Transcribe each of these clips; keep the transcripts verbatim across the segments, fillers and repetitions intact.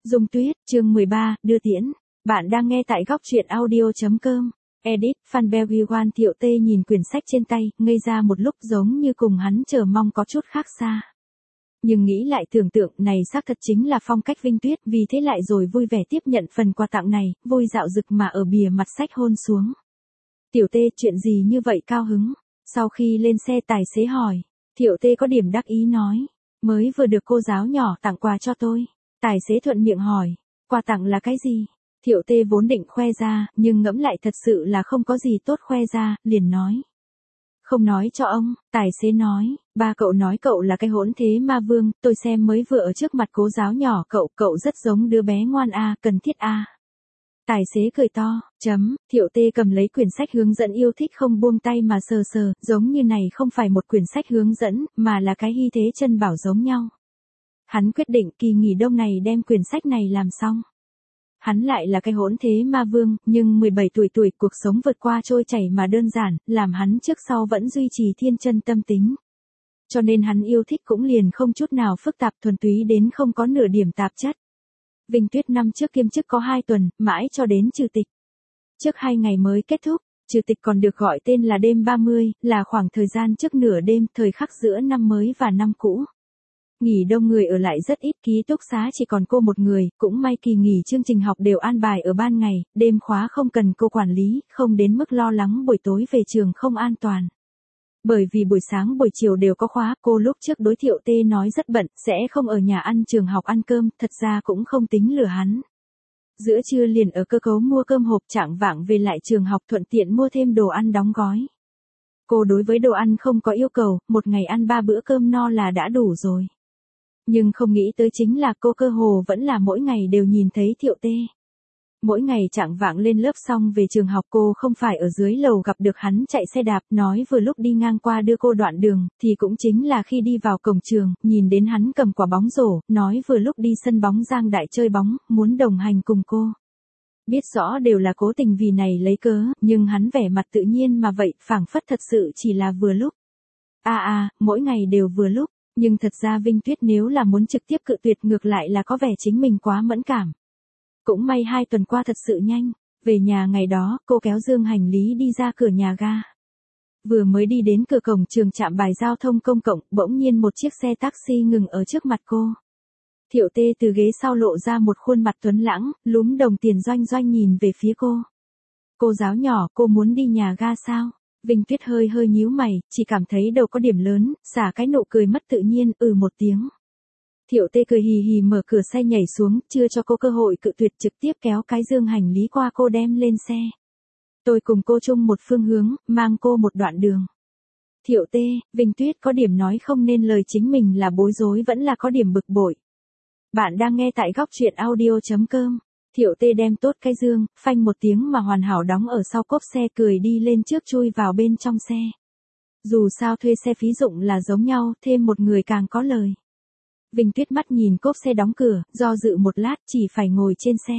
Dung Tuyết, chương mười ba, đưa tiễn. Bạn đang nghe tại góc truyện audio chấm com. Edit, Fanbelguan Thiệu Tê nhìn quyển sách trên tay, ngây ra một lúc giống như cùng hắn chờ mong có chút khác xa. Nhưng nghĩ lại tưởng tượng này xác thật chính là phong cách Vinh Tuyết, vì thế lại rồi vui vẻ tiếp nhận phần quà tặng này, vui dạo rực mà ở bìa mặt sách hôn xuống. Tiểu Tê, chuyện gì như vậy cao hứng? Sau khi lên xe tài xế hỏi, Thiệu Tê có điểm đắc ý nói, mới vừa được cô giáo nhỏ tặng quà cho tôi. Tài xế thuận miệng hỏi, quà tặng là cái gì? Thiệu Tê vốn định khoe ra, nhưng ngẫm lại thật sự là không có gì tốt khoe ra, liền nói. Không nói cho ông, tài xế nói, ba cậu nói cậu là cái hỗn thế ma vương, tôi xem mới vừa ở trước mặt cô giáo nhỏ cậu, cậu rất giống đứa bé ngoan a, cần thiết a. Tài xế cười to, chấm, Thiệu Tê cầm lấy quyển sách hướng dẫn yêu thích không buông tay mà sờ sờ, giống như này không phải một quyển sách hướng dẫn, mà là cái hy thế chân bảo giống nhau. Hắn quyết định kỳ nghỉ đông này đem quyển sách này làm xong. Hắn lại là cái hỗn thế ma vương, nhưng mười bảy tuổi tuổi cuộc sống vượt qua trôi chảy mà đơn giản, làm hắn trước sau vẫn duy trì thiên chân tâm tính. Cho nên hắn yêu thích cũng liền không chút nào phức tạp, thuần túy đến không có nửa điểm tạp chất. Vinh Tuyết năm trước kiêm chức có hai tuần, mãi cho đến trừ tịch. Trước hai ngày mới kết thúc, trừ tịch còn được gọi tên là đêm ba mươi, là khoảng thời gian trước nửa đêm, thời khắc giữa năm mới và năm cũ. Nghỉ đông người ở lại rất ít, ký túc xá chỉ còn cô một người, cũng may kỳ nghỉ chương trình học đều an bài ở ban ngày, đêm khóa không cần cô quản lý, không đến mức lo lắng buổi tối về trường không an toàn. Bởi vì buổi sáng buổi chiều đều có khóa, cô lúc trước đối Thiệu Tê nói rất bận, sẽ không ở nhà ăn trường học ăn cơm, thật ra cũng không tính lừa hắn. Giữa trưa liền ở cơ cấu mua cơm hộp, trạng vạng về lại trường học thuận tiện mua thêm đồ ăn đóng gói. Cô đối với đồ ăn không có yêu cầu, một ngày ăn ba bữa cơm no là đã đủ rồi. Nhưng không nghĩ tới chính là cô cơ hồ vẫn là mỗi ngày đều nhìn thấy Thiệu Tê. Mỗi ngày trạng vạng lên lớp xong về trường học, cô không phải ở dưới lầu gặp được hắn chạy xe đạp, nói vừa lúc đi ngang qua đưa cô đoạn đường, thì cũng chính là khi đi vào cổng trường, nhìn đến hắn cầm quả bóng rổ, nói vừa lúc đi sân bóng Giang Đại chơi bóng, muốn đồng hành cùng cô. Biết rõ đều là cố tình vì này lấy cớ, nhưng hắn vẻ mặt tự nhiên mà vậy, phảng phất thật sự chỉ là vừa lúc. À à, mỗi ngày đều vừa lúc. Nhưng thật ra Vinh Tuyết nếu là muốn trực tiếp cự tuyệt ngược lại là có vẻ chính mình quá mẫn cảm. Cũng may hai tuần qua thật sự nhanh, về nhà ngày đó, cô kéo dương hành lý đi ra cửa nhà ga. Vừa mới đi đến cửa cổng trường trạm bài giao thông công cộng, bỗng nhiên một chiếc xe taxi ngừng ở trước mặt cô. Thiệu Tê từ ghế sau lộ ra một khuôn mặt tuấn lãng, lúm đồng tiền doanh doanh nhìn về phía cô. Cô giáo nhỏ, cô muốn đi nhà ga sao? Vinh Tuyết hơi hơi nhíu mày, chỉ cảm thấy đầu có điểm lớn, xả cái nụ cười mất tự nhiên, ừ một tiếng. Thiệu Tê cười hì hì mở cửa xe nhảy xuống, chưa cho cô cơ hội cự tuyệt, trực tiếp kéo cái dương hành lý qua cô đem lên xe. Tôi cùng cô chung một phương hướng, mang cô một đoạn đường. Thiệu Tê, Vinh Tuyết có điểm nói không nên lời, chính mình là bối rối vẫn là có điểm bực bội. Bạn đang nghe tại góc truyện audio chấm com. Thiệu Tê đem tốt cái dương, phanh một tiếng mà hoàn hảo đóng ở sau cốp xe, cười đi lên trước chui vào bên trong xe. Dù sao thuê xe phí dụng là giống nhau, thêm một người càng có lời. Vinh Tuyết mắt nhìn cốp xe đóng cửa, do dự một lát chỉ phải ngồi trên xe.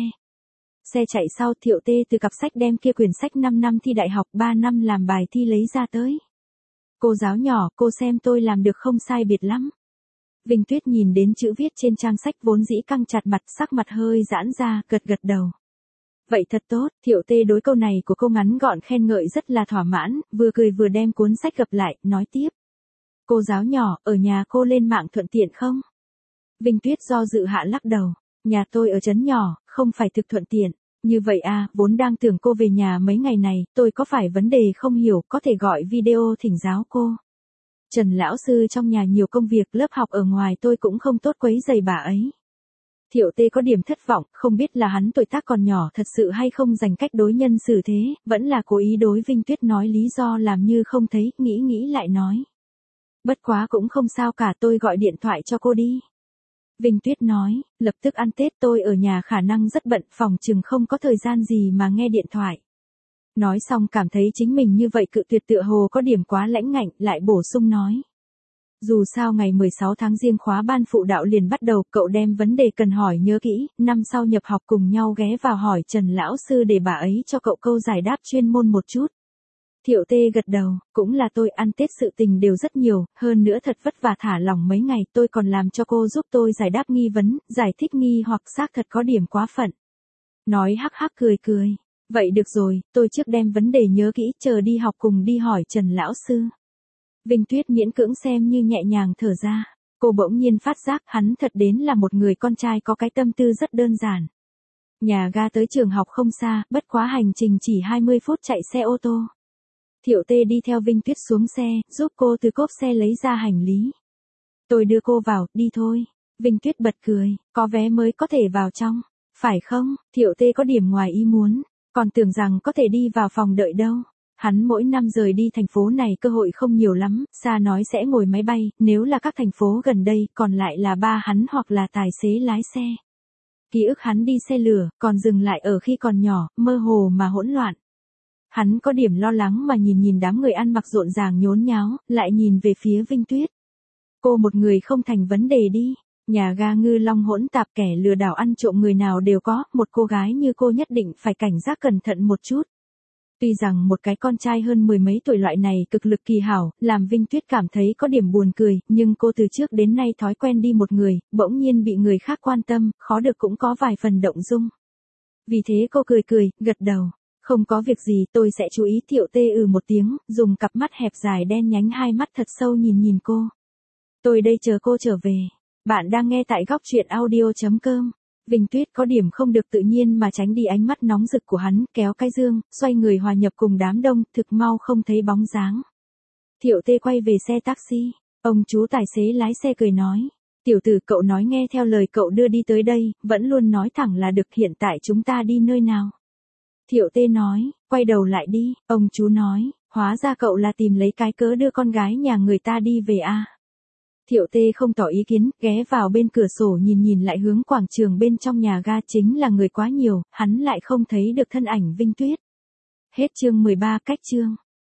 Xe chạy sau, Thiệu Tê từ cặp sách đem kia quyển sách năm năm thi đại học, ba năm làm bài thi lấy ra tới. Cô giáo nhỏ, cô xem tôi làm được không sai biệt lắm. Vinh Tuyết nhìn đến chữ viết trên trang sách vốn dĩ căng chặt mặt, sắc mặt hơi giãn ra, gật gật đầu. Vậy thật tốt, Thiệu Tê đối câu này của cô ngắn gọn khen ngợi rất là thỏa mãn, vừa cười vừa đem cuốn sách gập lại, nói tiếp. Cô giáo nhỏ, ở nhà cô lên mạng thuận tiện không? Vinh Tuyết do dự hạ lắc đầu, nhà tôi ở trấn nhỏ, không phải thực thuận tiện. Như vậy à, vốn đang tưởng cô về nhà mấy ngày này, tôi có phải vấn đề không hiểu, có thể gọi video thỉnh giáo cô. Trần lão sư trong nhà nhiều công việc, lớp học ở ngoài tôi cũng không tốt quấy rầy bà ấy. Thiệu Tê có điểm thất vọng, không biết là hắn tuổi tác còn nhỏ thật sự hay không dành cách đối nhân xử thế, vẫn là cố ý đối Vinh Tuyết nói lý do làm như không thấy, nghĩ nghĩ lại nói. Bất quá cũng không sao cả, tôi gọi điện thoại cho cô đi. Vinh Tuyết nói, lập tức ăn Tết tôi ở nhà khả năng rất bận, phòng chừng không có thời gian gì mà nghe điện thoại. Nói xong cảm thấy chính mình như vậy cự tuyệt tựa hồ có điểm quá lãnh ngạnh, lại bổ sung nói. Dù sao ngày mười sáu tháng Giêng khóa ban phụ đạo liền bắt đầu, cậu đem vấn đề cần hỏi nhớ kỹ, năm sau nhập học cùng nhau ghé vào hỏi Trần lão sư để bà ấy cho cậu câu giải đáp chuyên môn một chút. Thiệu Tê gật đầu, cũng là tôi, ăn Tết sự tình đều rất nhiều, hơn nữa thật vất vả thả lỏng mấy ngày, tôi còn làm cho cô giúp tôi giải đáp nghi vấn, giải thích nghi hoặc xác thật có điểm quá phận. Nói hắc hắc cười cười. Vậy được rồi, tôi trước đem vấn đề nhớ kỹ, chờ đi học cùng đi hỏi Trần lão sư. Vinh Tuyết miễn cưỡng xem như nhẹ nhàng thở ra. Cô bỗng nhiên phát giác hắn thật đến là một người con trai có cái tâm tư rất đơn giản. Nhà ga tới trường học không xa, bất quá hành trình chỉ hai mươi phút chạy xe ô tô. Thiệu Tê đi theo Vinh Tuyết xuống xe, giúp cô từ cốp xe lấy ra hành lý. Tôi đưa cô vào, đi thôi. Vinh Tuyết bật cười, có vé mới có thể vào trong. Phải không? Thiệu Tê có điểm ngoài ý muốn, còn tưởng rằng có thể đi vào phòng đợi đâu. Hắn mỗi năm rời đi thành phố này cơ hội không nhiều lắm, xa nói sẽ ngồi máy bay, nếu là các thành phố gần đây, còn lại là ba hắn hoặc là tài xế lái xe. Ký ức hắn đi xe lửa, còn dừng lại ở khi còn nhỏ, mơ hồ mà hỗn loạn. Hắn có điểm lo lắng mà nhìn nhìn đám người ăn mặc rộn ràng nhốn nháo, lại nhìn về phía Vinh Tuyết. Cô một người không thành vấn đề đi. Nhà ga Ngư Long hỗn tạp, kẻ lừa đảo ăn trộm người nào đều có, một cô gái như cô nhất định phải cảnh giác cẩn thận một chút. Tuy rằng một cái con trai hơn mười mấy tuổi loại này cực lực kỳ hảo, làm Vinh Tuyết cảm thấy có điểm buồn cười, nhưng cô từ trước đến nay thói quen đi một người, bỗng nhiên bị người khác quan tâm, khó được cũng có vài phần động dung. Vì thế cô cười cười, gật đầu. Không có việc gì, tôi sẽ chú ý. Thiệu Tê ừ một tiếng, dùng cặp mắt hẹp dài đen nhánh hai mắt thật sâu nhìn nhìn cô. Tôi đây chờ cô trở về. Bạn đang nghe tại góc truyện audio chấm com. Vinh Tuyết có điểm không được tự nhiên mà tránh đi ánh mắt nóng rực của hắn, kéo cái dương, xoay người hòa nhập cùng đám đông, thực mau không thấy bóng dáng. Thiệu Tê quay về xe taxi, ông chú tài xế lái xe cười nói. Tiểu tử, cậu nói nghe theo lời cậu đưa đi tới đây, vẫn luôn nói thẳng là được, hiện tại chúng ta đi nơi nào? Thiệu Tê nói, quay đầu lại đi, ông chú nói, hóa ra cậu là tìm lấy cái cớ đưa con gái nhà người ta đi về à. Thiệu Tê không tỏ ý kiến, ghé vào bên cửa sổ nhìn nhìn lại hướng quảng trường bên trong nhà ga, chính là người quá nhiều, hắn lại không thấy được thân ảnh Vinh Tuyết. Hết chương mười ba, cách chương.